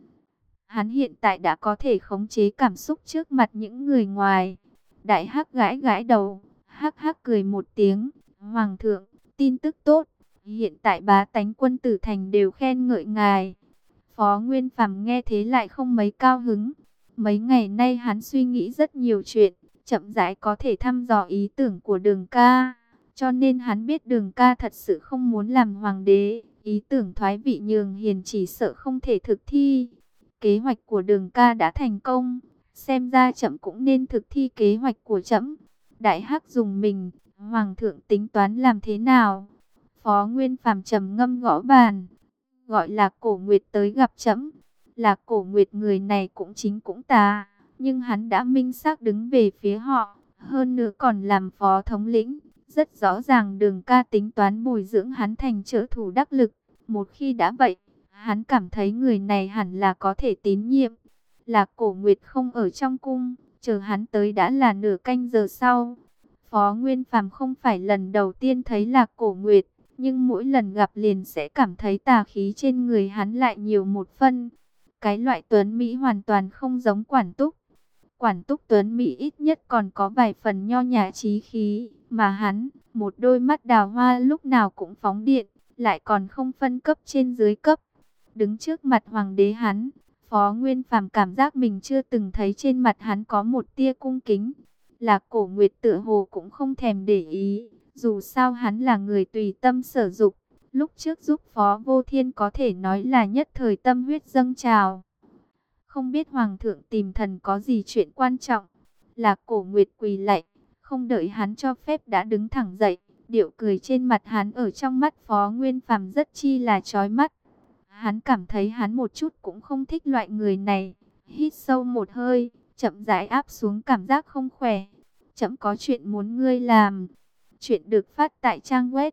Hắn hiện tại đã có thể khống chế cảm xúc trước mặt những người ngoài. Đại Hắc gãi gãi đầu, hắc hắc cười một tiếng, Hoàng thượng, tin tức tốt, hiện tại bá tánh quân tử thành đều khen ngợi ngài. Phó Nguyên Phàm nghe thế lại không mấy cao hứng. Mấy ngày nay hắn suy nghĩ rất nhiều chuyện, chậm rãi có thể thăm dò ý tưởng của Đường ca. Cho nên hắn biết Đường ca thật sự không muốn làm hoàng đế, ý tưởng thoái vị nhường hiền chỉ sợ không thể thực thi. Kế hoạch của Đường ca đã thành công, xem ra trẫm cũng nên thực thi kế hoạch của trẫm. Đại Hắc dùng mình, Hoàng thượng tính toán làm thế nào? Phó Nguyên Phàm trầm ngâm gõ bàn, gọi là Cổ Nguyệt tới gặp trẫm. Là Cổ Nguyệt người này cũng chính cũng tà, nhưng hắn đã minh xác đứng về phía họ, hơn nữa còn làm phó thống lĩnh. Rất rõ ràng Đường ca tính toán bồi dưỡng hắn thành trợ thủ đắc lực. Một khi đã vậy, hắn cảm thấy người này hẳn là có thể tín nhiệm. Là Cổ Nguyệt không ở trong cung, chờ hắn tới đã là nửa canh giờ sau. Phó Nguyên Phàm không phải lần đầu tiên thấy Lạc Cổ Nguyệt, nhưng mỗi lần gặp liền sẽ cảm thấy tà khí trên người hắn lại nhiều một phân. Cái loại tuấn Mỹ hoàn toàn không giống Quản Túc. Quản Túc tuấn Mỹ ít nhất còn có vài phần nho nhã trí khí, mà hắn, một đôi mắt đào hoa lúc nào cũng phóng điện, lại còn không phân cấp trên dưới cấp. Đứng trước mặt hoàng đế hắn, Phó Nguyên Phàm cảm giác mình chưa từng thấy trên mặt hắn có một tia cung kính. Lạc Cổ Nguyệt tựa hồ cũng không thèm để ý, dù sao hắn là người tùy tâm sở dục. Lúc trước giúp Phó Vô Thiên có thể nói là nhất thời tâm huyết dâng trào. Không biết Hoàng thượng tìm thần có gì chuyện quan trọng. Lạc Cổ Nguyệt quỳ lạy, không đợi hắn cho phép đã đứng thẳng dậy. Điệu cười trên mặt hắn ở trong mắt Phó Nguyên Phàm rất chi là chói mắt. Hắn cảm thấy hắn một chút cũng không thích loại người này. Hít sâu một hơi, chậm rãi áp xuống cảm giác không khỏe. Trẫm có chuyện muốn ngươi làm. Chuyện được phát tại trang web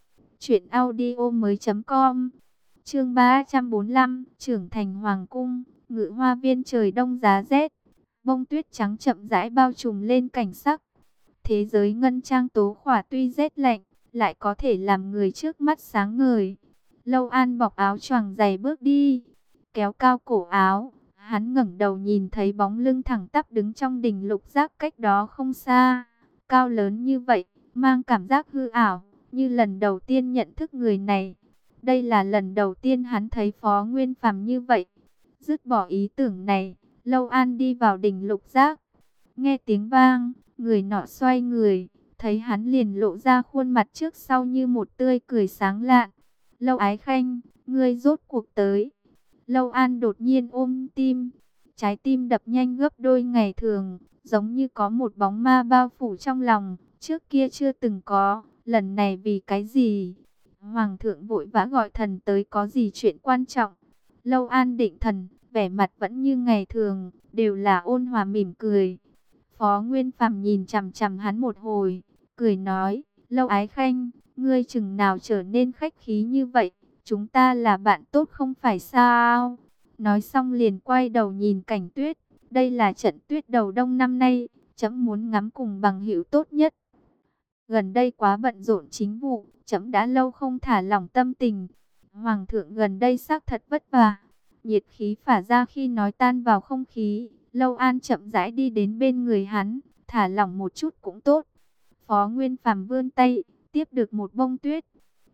truyệnaudiomoi.com. Chương 345, trưởng thành hoàng cung, Ngự Hoa Viên trời đông giá rét. Bông tuyết trắng chậm rãi bao trùm lên cảnh sắc. Thế giới ngân trang tố khỏa tuy rét lạnh, lại có thể làm người trước mắt sáng ngời. Lâu An bọc áo choàng dày bước đi, kéo cao cổ áo. Hắn ngẩng đầu nhìn thấy bóng lưng thẳng tắp đứng trong đỉnh lục giác cách đó không xa. Cao lớn như vậy, mang cảm giác hư ảo, như lần đầu tiên nhận thức người này. Đây là lần đầu tiên hắn thấy Phó Nguyên Phàm như vậy. Dứt bỏ ý tưởng này, Lâu An đi vào đỉnh lục giác. Nghe tiếng vang, người nọ xoay người, thấy hắn liền lộ ra khuôn mặt trước sau như một tươi cười sáng lạn. Lâu Ái Khanh, ngươi rốt cuộc tới. Lâu An đột nhiên ôm tim, trái tim đập nhanh gấp đôi ngày thường, giống như có một bóng ma bao phủ trong lòng, trước kia chưa từng có, lần này vì cái gì? Hoàng thượng vội vã gọi thần tới có gì chuyện quan trọng? Lâu An định thần, vẻ mặt vẫn như ngày thường, đều là ôn hòa mỉm cười. Phó Nguyên Phàm nhìn chằm chằm hắn một hồi, cười nói, Lâu Ái Khanh, ngươi chừng nào trở nên khách khí như vậy, chúng ta là bạn tốt không phải sao? Nói xong liền quay đầu nhìn cảnh tuyết, đây là trận tuyết đầu đông năm nay, trẫm muốn ngắm cùng bằng hữu tốt nhất. Gần đây quá bận rộn chính vụ, trẫm đã lâu không thả lỏng tâm tình. Hoàng thượng gần đây xác thật vất vả, nhiệt khí phả ra khi nói tan vào không khí. Lâu An chậm rãi đi đến bên người hắn, thả lỏng một chút cũng tốt. Phó Nguyên Phàm vươn tay, tiếp được một bông tuyết.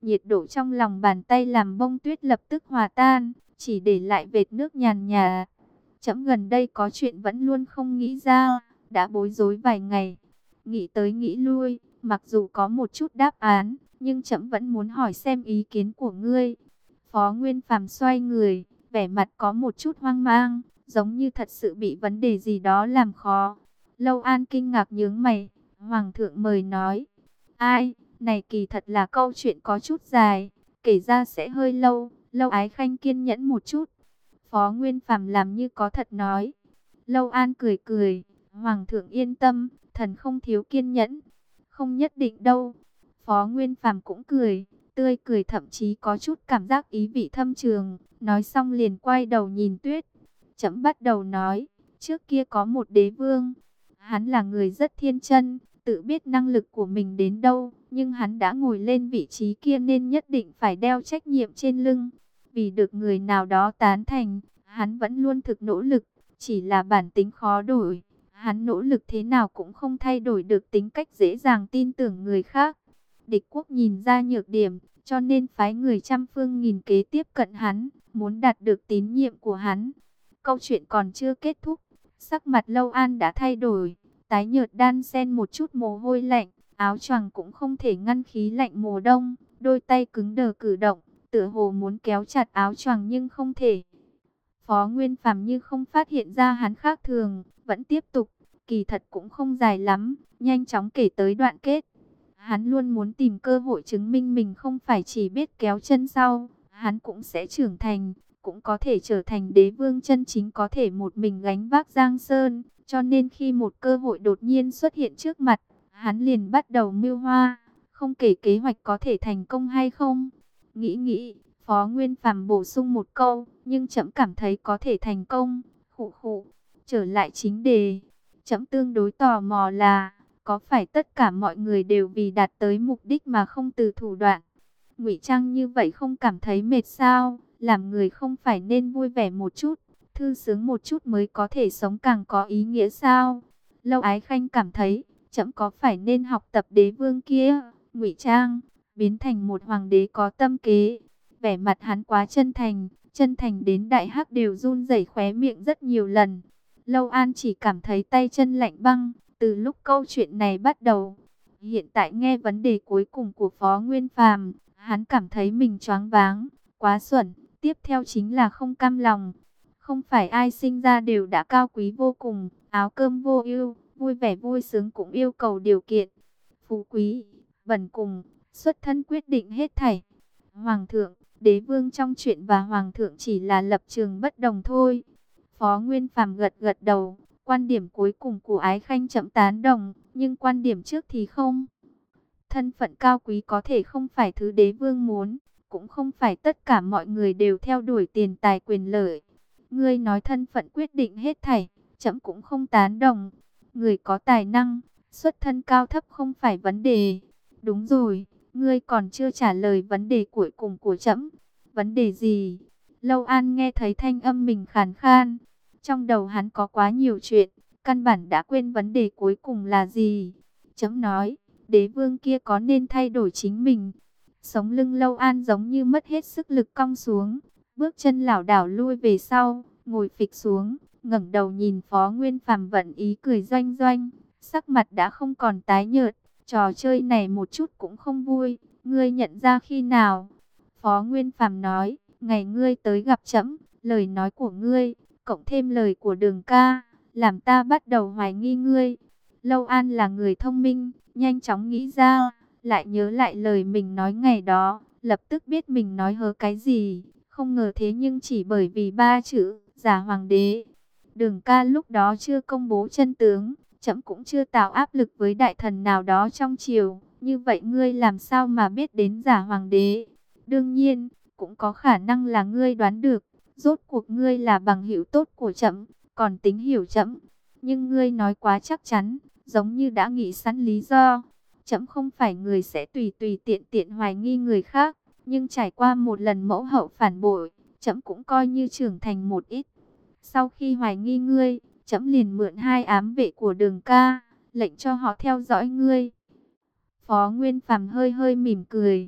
nhiệt độ trong lòng bàn tay làm bông tuyết lập tức hòa tan, chỉ để lại vệt nước nhàn nhạt. Trẫm gần đây có chuyện vẫn luôn không nghĩ ra, đã bối rối vài ngày, nghĩ tới nghĩ lui, mặc dù có một chút đáp án, nhưng trẫm vẫn muốn hỏi xem ý kiến của ngươi. Phó Nguyên Phàm xoay người, vẻ mặt có một chút hoang mang, giống như thật sự bị vấn đề gì đó làm khó. Lâu An kinh ngạc nhướng mày, Hoàng thượng mời nói. Ai, này kỳ thật là câu chuyện có chút dài, kể ra sẽ hơi lâu, Lâu Ái Khanh kiên nhẫn một chút. Phó Nguyên Phàm làm như có thật nói. Lâu An cười cười, Hoàng thượng yên tâm, thần không thiếu kiên nhẫn. Không nhất định đâu. Phó Nguyên Phàm cũng cười, tươi cười thậm chí có chút cảm giác ý vị thâm trường. Nói xong liền quay đầu nhìn Tuyết. Trẫm bắt đầu nói, trước kia có một đế vương. Hắn là người rất thiên chân, tự biết năng lực của mình đến đâu. Nhưng hắn đã ngồi lên vị trí kia nên nhất định phải đeo trách nhiệm trên lưng. Vì được người nào đó tán thành, hắn vẫn luôn thực nỗ lực, chỉ là bản tính khó đổi. Hắn nỗ lực thế nào cũng không thay đổi được tính cách dễ dàng tin tưởng người khác. Địch quốc nhìn ra nhược điểm, cho nên phái người trăm phương nghìn kế tiếp cận hắn, muốn đạt được tín nhiệm của hắn. Câu chuyện còn chưa kết thúc, sắc mặt Lâu An đã thay đổi, tái nhợt đan xen một chút mồ hôi lạnh, áo choàng cũng không thể ngăn khí lạnh mùa đông, đôi tay cứng đờ cử động, tựa hồ muốn kéo chặt áo choàng nhưng không thể. Phó Nguyên Phàm như không phát hiện ra hắn khác thường, vẫn tiếp tục, kỳ thật cũng không dài lắm, nhanh chóng kể tới đoạn kết. Hắn luôn muốn tìm cơ hội chứng minh mình không phải chỉ biết kéo chân sau, hắn cũng sẽ trưởng thành, cũng có thể trở thành đế vương chân chính, có thể một mình gánh vác Giang Sơn. Cho nên khi một cơ hội đột nhiên xuất hiện trước mặt, hắn liền bắt đầu mưu hoa, không kể kế hoạch có thể thành công hay không. Nghĩ, Phó Nguyên Phàm bổ sung một câu, nhưng trẫm cảm thấy có thể thành công. Khụ khụ, trở lại chính đề. Trẫm tương đối tò mò là, có phải tất cả mọi người đều vì đạt tới mục đích mà không từ thủ đoạn? Ngụy trang như vậy không cảm thấy mệt sao? Làm người không phải nên vui vẻ một chút, thư sướng một chút mới có thể sống càng có ý nghĩa sao? Lâu Ái Khanh cảm thấy, trẫm có phải nên học tập đế vương kia, ngụy trang, biến thành một hoàng đế có tâm kế. Vẻ mặt hắn quá chân thành đến đại hắc đều run rẩy khóe miệng rất nhiều lần. Lâu An chỉ cảm thấy tay chân lạnh băng, từ lúc câu chuyện này bắt đầu. Hiện tại nghe vấn đề cuối cùng của Phó Nguyên Phàm, hắn cảm thấy mình choáng váng, quá xuẩn. Tiếp theo chính là không cam lòng. Không phải ai sinh ra đều đã cao quý vô cùng, áo cơm vô ưu, vui vẻ vui sướng cũng yêu cầu điều kiện. Phú quý, bần cùng, xuất thân quyết định hết thảy. Hoàng thượng, đế vương trong chuyện và hoàng thượng chỉ là lập trường bất đồng thôi. Phó Nguyên Phàm gật gật đầu, quan điểm cuối cùng của Ái Khanh trẫm tán đồng, nhưng quan điểm trước thì không. Thân phận cao quý có thể không phải thứ đế vương muốn, cũng không phải tất cả mọi người đều theo đuổi tiền tài quyền lợi. Ngươi nói thân phận quyết định hết thảy, trẫm cũng không tán đồng. Người có tài năng, xuất thân cao thấp không phải vấn đề. Đúng rồi, ngươi còn chưa trả lời vấn đề cuối cùng của trẫm. Vấn đề gì? Lâu An nghe thấy thanh âm mình khàn khan. Trong đầu hắn có quá nhiều chuyện, căn bản đã quên vấn đề cuối cùng là gì. Trẫm nói, đế vương kia có nên thay đổi chính mình? Sống lưng Lâu An giống như mất hết sức lực cong xuống, bước chân lảo đảo lui về sau, ngồi phịch xuống, ngẩng đầu nhìn Phó Nguyên Phàm vận ý cười doanh doanh, sắc mặt đã không còn tái nhợt. Trò chơi này một chút cũng không vui, ngươi nhận ra khi nào? Phó Nguyên Phàm nói, ngày ngươi tới gặp trẫm, lời nói của ngươi, cộng thêm lời của Đường ca, làm ta bắt đầu hoài nghi ngươi. Lâu An là người thông minh, nhanh chóng nghĩ ra, lại nhớ lại lời mình nói ngày đó, lập tức biết mình nói hớ cái gì. Không ngờ thế nhưng chỉ bởi vì ba chữ, giả hoàng đế. Đường ca lúc đó chưa công bố chân tướng, trẫm cũng chưa tạo áp lực với đại thần nào đó trong triều. Như vậy ngươi làm sao mà biết đến giả hoàng đế? Đương nhiên, cũng có khả năng là ngươi đoán được. Rốt cuộc ngươi là bằng hữu tốt của trẫm, còn tính hiểu trẫm. Nhưng ngươi nói quá chắc chắn, giống như đã nghĩ sẵn lý do. Trẫm không phải người sẽ tùy tùy tiện tiện hoài nghi người khác, nhưng trải qua một lần mẫu hậu phản bội, trẫm cũng coi như trưởng thành một ít. Sau khi hoài nghi ngươi, trẫm liền mượn hai ám vệ của Đường ca, lệnh cho họ theo dõi ngươi. Phó Nguyên Phàm hơi hơi mỉm cười,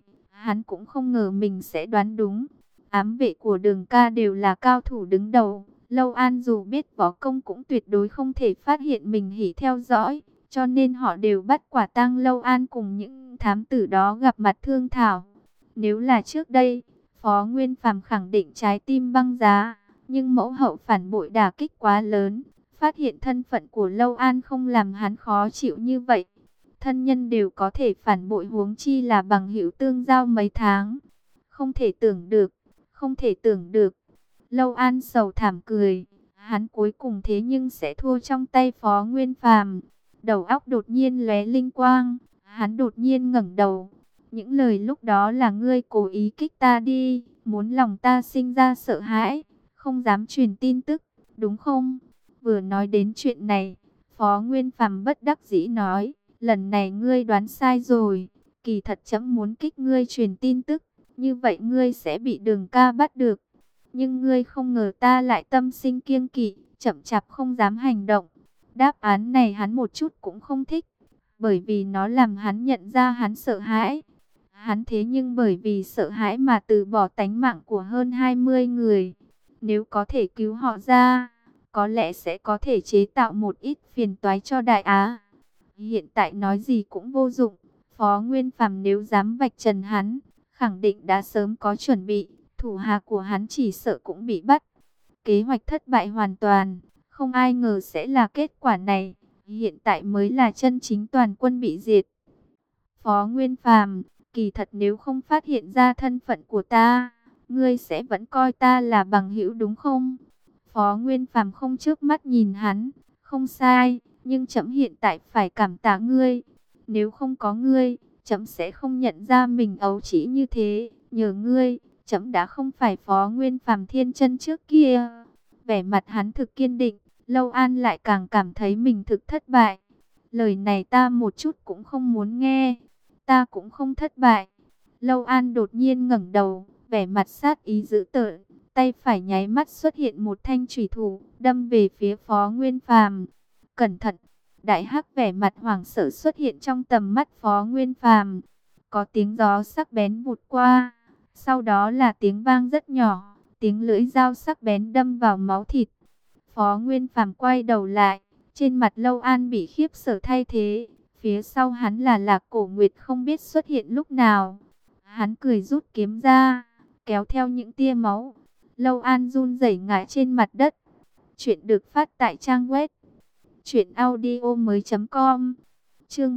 Hắn cũng không ngờ mình sẽ đoán đúng. Ám vệ của Đường ca đều là cao thủ đứng đầu. Lâu An dù biết võ công cũng tuyệt đối không thể phát hiện mình hỉ theo dõi. Cho nên họ đều bắt quả tang Lâu An cùng những thám tử đó gặp mặt thương thảo. Nếu là trước đây, Phó Nguyên Phàm khẳng định trái tim băng giá. Nhưng mẫu hậu phản bội đả kích quá lớn. Phát hiện thân phận của Lâu An không làm hắn khó chịu như vậy. Thân nhân đều có thể phản bội, huống chi là bằng hữu tương giao mấy tháng. Không thể tưởng được, không thể tưởng được. Lâu An sầu thảm cười, hắn cuối cùng thế nhưng sẽ thua trong tay Phó Nguyên Phàm. Đầu óc đột nhiên lóe linh quang, hắn đột nhiên ngẩng đầu. Những lời lúc đó là ngươi cố ý kích ta đi, muốn lòng ta sinh ra sợ hãi, không dám truyền tin tức, đúng không? Vừa nói đến chuyện này, Phó Nguyên Phàm bất đắc dĩ nói, lần này ngươi đoán sai rồi, kỳ thật trẫm muốn kích ngươi truyền tin tức, như vậy ngươi sẽ bị Đường ca bắt được. Nhưng ngươi không ngờ ta lại tâm sinh kiêng kỵ, chậm chạp không dám hành động. Đáp án này hắn một chút cũng không thích, bởi vì nó làm hắn nhận ra hắn sợ hãi. Hắn thế nhưng bởi vì sợ hãi mà từ bỏ tánh mạng của hơn 20 người. Nếu có thể cứu họ ra, có lẽ sẽ có thể chế tạo một ít phiền toái cho Đại Á. Hiện tại nói gì cũng vô dụng. Phó Nguyên Phàm nếu dám vạch trần hắn, khẳng định đã sớm có chuẩn bị. Thủ hạ của hắn chỉ sợ cũng bị bắt. Kế hoạch thất bại hoàn toàn. Không ai ngờ sẽ là kết quả này. Hiện tại mới là chân chính toàn quân bị diệt. Phó Nguyên Phàm, kỳ thật nếu không phát hiện ra thân phận của ta, ngươi sẽ vẫn coi ta là bằng hữu đúng không? Phó Nguyên Phàm không chớp mắt nhìn hắn, không sai, nhưng trẫm hiện tại phải cảm tạ ngươi. Nếu không có ngươi, trẫm sẽ không nhận ra mình ấu trĩ như thế. Nhờ ngươi, trẫm đã không phải Phó Nguyên Phàm thiên chân trước kia. Vẻ mặt hắn thực kiên định, Lâu An lại càng cảm thấy mình thực thất bại. Lời này ta một chút cũng không muốn nghe. Ta cũng không thất bại. Lâu An đột nhiên ngẩng đầu, vẻ mặt sát ý dữ tợn, tay phải nháy mắt xuất hiện một thanh chủy thủ, đâm về phía Phó Nguyên Phàm. Cẩn thận! Đại hắc vẻ mặt hoảng sợ xuất hiện trong tầm mắt Phó Nguyên Phàm. Có tiếng gió sắc bén vụt qua, sau đó là tiếng vang rất nhỏ, tiếng lưỡi dao sắc bén đâm vào máu thịt. Phó Nguyên Phàm quay đầu lại, trên mặt Lâu An bị khiếp sợ thay thế. Phía sau hắn là Lạc Cổ Nguyệt không biết xuất hiện lúc nào. Hắn cười rút kiếm ra, kéo theo những tia máu. Lâu An run rẩy ngã trên mặt đất. Chuyện được phát tại trang web truyệnaudiomoi.com. Chương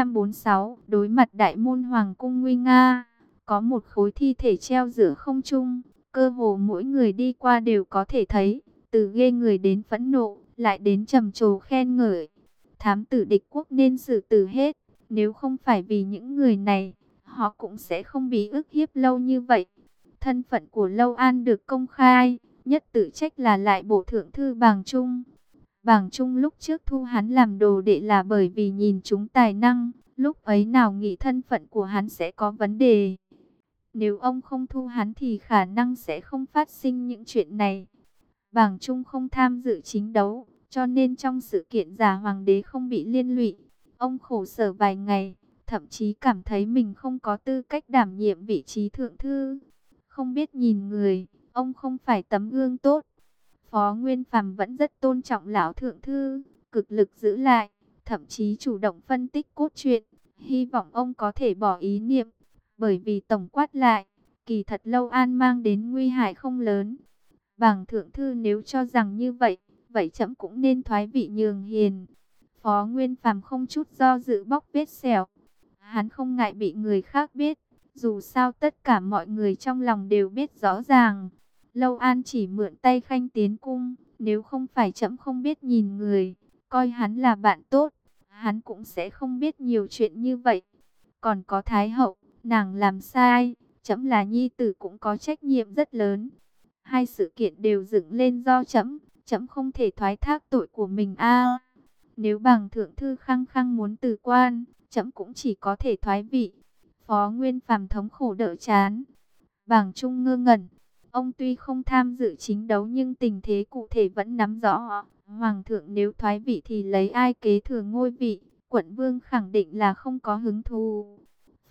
346, đối mặt Đại môn Hoàng cung nguy nga, có một khối thi thể treo giữa không trung, cơ hồ mỗi người đi qua đều có thể thấy, từ ghê người đến phẫn nộ, lại đến trầm trồ khen ngợi. Thám tử địch quốc nên xử tử hết, nếu không phải vì những người này, họ cũng sẽ không bị ức hiếp lâu như vậy. Thân phận của Lâu An được công khai, nhất tự trách là lại bổ thượng thư Bàng Trung. Bàng Trung lúc trước thu hắn làm đồ đệ là bởi vì nhìn chúng tài năng, lúc ấy nào nghĩ thân phận của hắn sẽ có vấn đề. Nếu ông không thu hắn thì khả năng sẽ không phát sinh những chuyện này. Bàng Trung không tham dự chính đấu, cho nên trong sự kiện giả hoàng đế không bị liên lụy. Ông khổ sở vài ngày, thậm chí cảm thấy mình không có tư cách đảm nhiệm vị trí thượng thư. Không biết nhìn người, ông không phải tấm gương tốt. Phó Nguyên Phàm vẫn rất tôn trọng lão thượng thư, cực lực giữ lại, thậm chí chủ động phân tích cốt truyện, hy vọng ông có thể bỏ ý niệm. Bởi vì tổng quát lại, kỳ thật Lâu An mang đến nguy hại không lớn. Bàng thượng thư nếu cho rằng như vậy, vậy trẫm cũng nên thoái vị nhường hiền. Phó Nguyên Phàm không chút do dự bóc vết sẹo. Hắn không ngại bị người khác biết, dù sao tất cả mọi người trong lòng đều biết rõ ràng. Lâu An chỉ mượn tay Khanh tiến cung, nếu không phải trẫm không biết nhìn người, coi hắn là bạn tốt, hắn cũng sẽ không biết nhiều chuyện như vậy. Còn có Thái hậu, nàng làm sai, trẫm là nhi tử cũng có trách nhiệm rất lớn. Hai sự kiện đều dựng lên do trẫm, trẫm không thể thoái thác tội của mình a. Nếu Bàng thượng thư khăng khăng muốn từ quan, trẫm cũng chỉ có thể thoái vị. Phó Nguyên Phàm thống khổ đỡ chán. Bàng Trung ngơ ngẩn. Ông tuy không tham dự chính đấu nhưng tình thế cụ thể vẫn nắm rõ. Hoàng thượng nếu thoái vị thì lấy ai kế thừa ngôi vị? Quận vương khẳng định là không có hứng thú.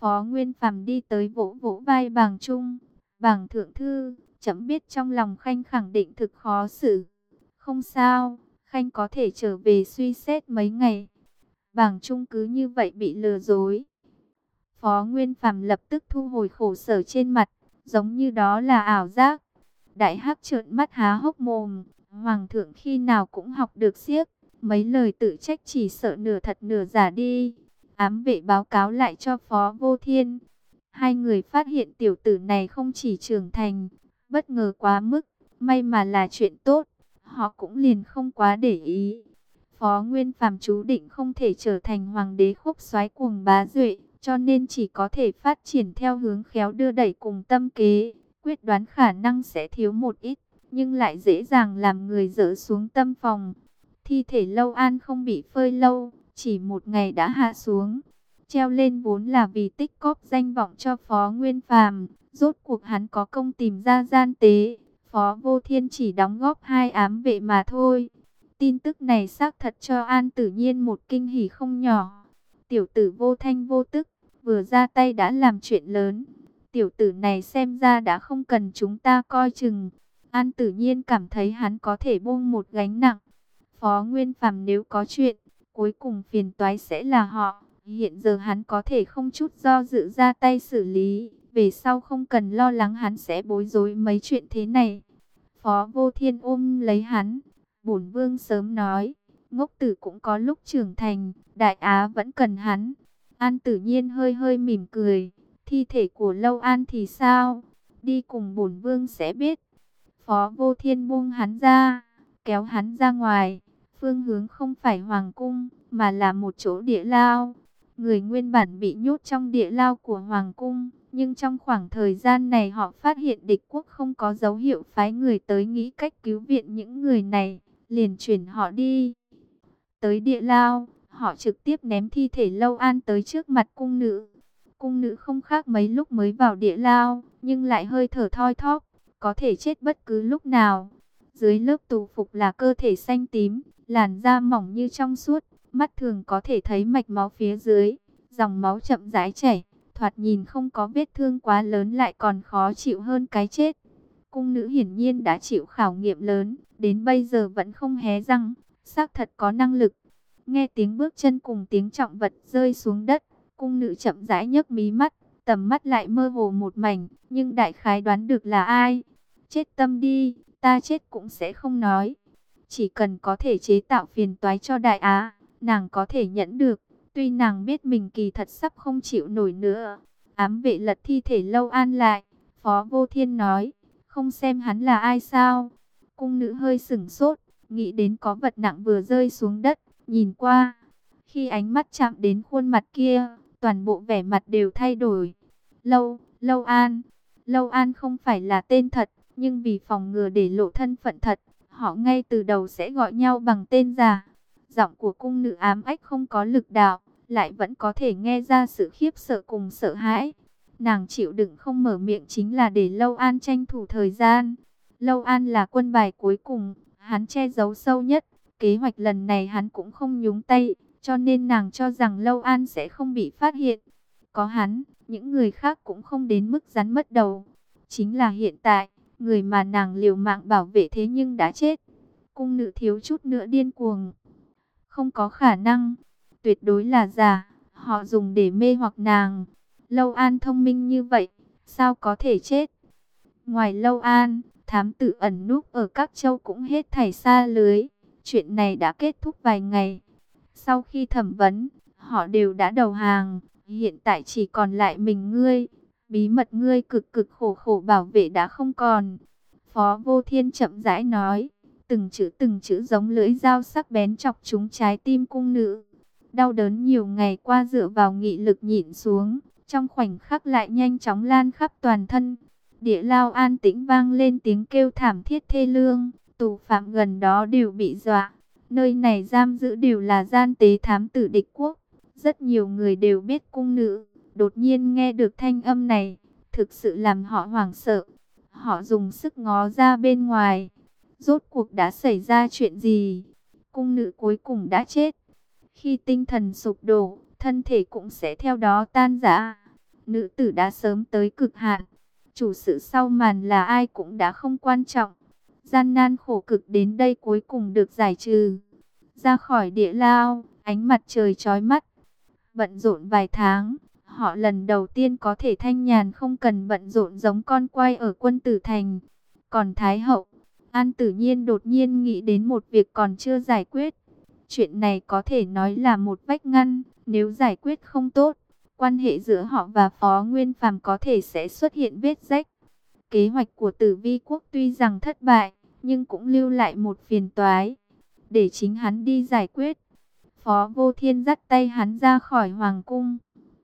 Phó Nguyên Phàm đi tới vỗ vỗ vai Bàng Trung. Bàng thượng thư, chấm biết trong lòng Khanh khẳng định thực khó xử. Không sao, Khanh có thể trở về suy xét mấy ngày. Bàng Trung cứ như vậy bị lừa dối. Phó Nguyên Phàm lập tức thu hồi khổ sở trên mặt, giống như đó là ảo giác. Đại Hắc trợn mắt há hốc mồm, Hoàng thượng khi nào cũng học được xiếc, mấy lời tự trách chỉ sợ nửa thật nửa giả đi. Ám vệ báo cáo lại cho Phó Vô Thiên. Hai người phát hiện tiểu tử này không chỉ trưởng thành, bất ngờ quá mức, may mà là chuyện tốt, họ cũng liền không quá để ý. Phó Nguyên Phàm chú định không thể trở thành hoàng đế khúc soái cuồng bá duệ, cho nên chỉ có thể phát triển theo hướng khéo đưa đẩy cùng tâm kế, quyết đoán khả năng sẽ thiếu một ít, nhưng lại dễ dàng làm người dỡ xuống tâm phòng. Thi thể Lâu An không bị phơi lâu, chỉ một ngày đã hạ xuống. Treo lên vốn là vì tích cóp danh vọng cho Phó Nguyên Phàm, rốt cuộc hắn có công tìm ra gian tế, Phó Vô Thiên chỉ đóng góp 2 ám vệ mà thôi. Tin tức này xác thật cho An Tử Nhiên một kinh hỉ không nhỏ. Tiểu tử vô thanh vô tức, vừa ra tay đã làm chuyện lớn. Tiểu tử này xem ra đã không cần chúng ta coi chừng. An Tử Nhiên cảm thấy hắn có thể buông một gánh nặng. Phó Nguyên Phàm nếu có chuyện, cuối cùng phiền toái sẽ là họ. Hiện giờ hắn có thể không chút do dự ra tay xử lý. Về sau không cần lo lắng hắn sẽ bối rối mấy chuyện thế này. Phó Vô Thiên ôm lấy hắn. Bổn vương sớm nói, ngốc tử cũng có lúc trưởng thành, Đại Á vẫn cần hắn. An Tử Nhiên hơi hơi mỉm cười. Thi thể của Lâu An thì sao? Đi cùng bổn vương sẽ biết. Phó Vô Thiên buông hắn ra, kéo hắn ra ngoài. Phương hướng không phải hoàng cung, mà là một chỗ địa lao. Người nguyên bản bị nhốt trong địa lao của hoàng cung, nhưng trong khoảng thời gian này họ phát hiện địch quốc không có dấu hiệu phái người tới nghĩ cách cứu viện những người này, liền chuyển họ đi. Tới địa lao, họ trực tiếp ném thi thể Lâu An tới trước mặt cung nữ. Cung nữ không khác mấy lúc mới vào địa lao, nhưng lại hơi thở thoi thóp, có thể chết bất cứ lúc nào. Dưới lớp tù phục là cơ thể xanh tím, làn da mỏng như trong suốt, mắt thường có thể thấy mạch máu phía dưới, dòng máu chậm rãi chảy, thoạt nhìn không có vết thương quá lớn lại còn khó chịu hơn cái chết. Cung nữ hiển nhiên đã chịu khảo nghiệm lớn, đến bây giờ vẫn không hé răng, xác thật có năng lực. Nghe tiếng bước chân cùng tiếng trọng vật rơi xuống đất, cung nữ chậm rãi nhấc mí mắt, tầm mắt lại mơ hồ một mảnh, nhưng đại khái đoán được là ai. Chết tâm đi, ta chết cũng sẽ không nói. Chỉ cần có thể chế tạo phiền toái cho Đại Á, nàng có thể nhẫn được. Tuy nàng biết mình kỳ thật sắp không chịu nổi nữa. Ám vệ lật thi thể Lâu An lại. Phó Vô Thiên nói, không xem hắn là ai sao? Cung nữ hơi sửng sốt, nghĩ đến có vật nặng vừa rơi xuống đất, nhìn qua. Khi ánh mắt chạm đến khuôn mặt kia, toàn bộ vẻ mặt đều thay đổi. Lâu An. Lâu An không phải là tên thật, nhưng vì phòng ngừa để lộ thân phận thật, họ ngay từ đầu sẽ gọi nhau bằng tên giả. Giọng của cung nữ ám ách không có lực đạo, lại vẫn có thể nghe ra sự khiếp sợ cùng sợ hãi. Nàng chịu đựng không mở miệng chính là để Lâu An tranh thủ thời gian. Lâu An là quân bài cuối cùng, hắn che giấu sâu nhất. Kế hoạch lần này hắn cũng không nhúng tay, cho nên nàng cho rằng Lâu An sẽ không bị phát hiện. Có hắn, những người khác cũng không đến mức rắn mất đầu. Chính là hiện tại, người mà nàng liều mạng bảo vệ thế nhưng đã chết. Cung nữ thiếu chút nữa điên cuồng. Không có khả năng, tuyệt đối là giả, họ dùng để mê hoặc nàng. Lâu An thông minh như vậy, sao có thể chết? Ngoài Lâu An, thám tử ẩn núp ở các châu cũng hết thảy xa lưới. Chuyện này đã kết thúc vài ngày. Sau khi thẩm vấn, họ đều đã đầu hàng. Hiện tại chỉ còn lại mình ngươi. Bí mật ngươi cực cực khổ khổ bảo vệ đã không còn. Phó Vô Thiên chậm rãi nói. Từng chữ giống lưỡi dao sắc bén chọc trúng trái tim cung nữ. Đau đớn nhiều ngày qua dựa vào nghị lực nhịn xuống. Trong khoảnh khắc lại nhanh chóng lan khắp toàn thân. Địa lao an tĩnh vang lên tiếng kêu thảm thiết thê lương. Tù phạm gần đó đều bị dọa. Nơi này giam giữ đều là gian tế thám tử địch quốc. Rất nhiều người đều biết cung nữ. Đột nhiên nghe được thanh âm này, thực sự làm họ hoảng sợ. Họ dùng sức ngó ra bên ngoài. Rốt cuộc đã xảy ra chuyện gì? Cung nữ cuối cùng đã chết. Khi tinh thần sụp đổ, thân thể cũng sẽ theo đó tan rã. nữ tử đã sớm tới cực hạn. Chủ sự sau màn là ai cũng đã không quan trọng. Gian nan khổ cực đến đây cuối cùng được giải trừ. Ra khỏi địa lao, ánh mặt trời chói mắt. Bận rộn vài tháng, họ lần đầu tiên có thể thanh nhàn không cần bận rộn giống con quay ở Quân Tử Thành. Còn Thái hậu, An Tử Nhiên đột nhiên nghĩ đến một việc còn chưa giải quyết. Chuyện này có thể nói là một vách ngăn, nếu giải quyết không tốt, quan hệ giữa họ và Phó Nguyên Phàm có thể sẽ xuất hiện vết rách. Kế hoạch của Tử Vi Quốc tuy rằng thất bại, nhưng cũng lưu lại một phiền toái, để chính hắn đi giải quyết. Phó Vô Thiên dắt tay hắn ra khỏi hoàng cung.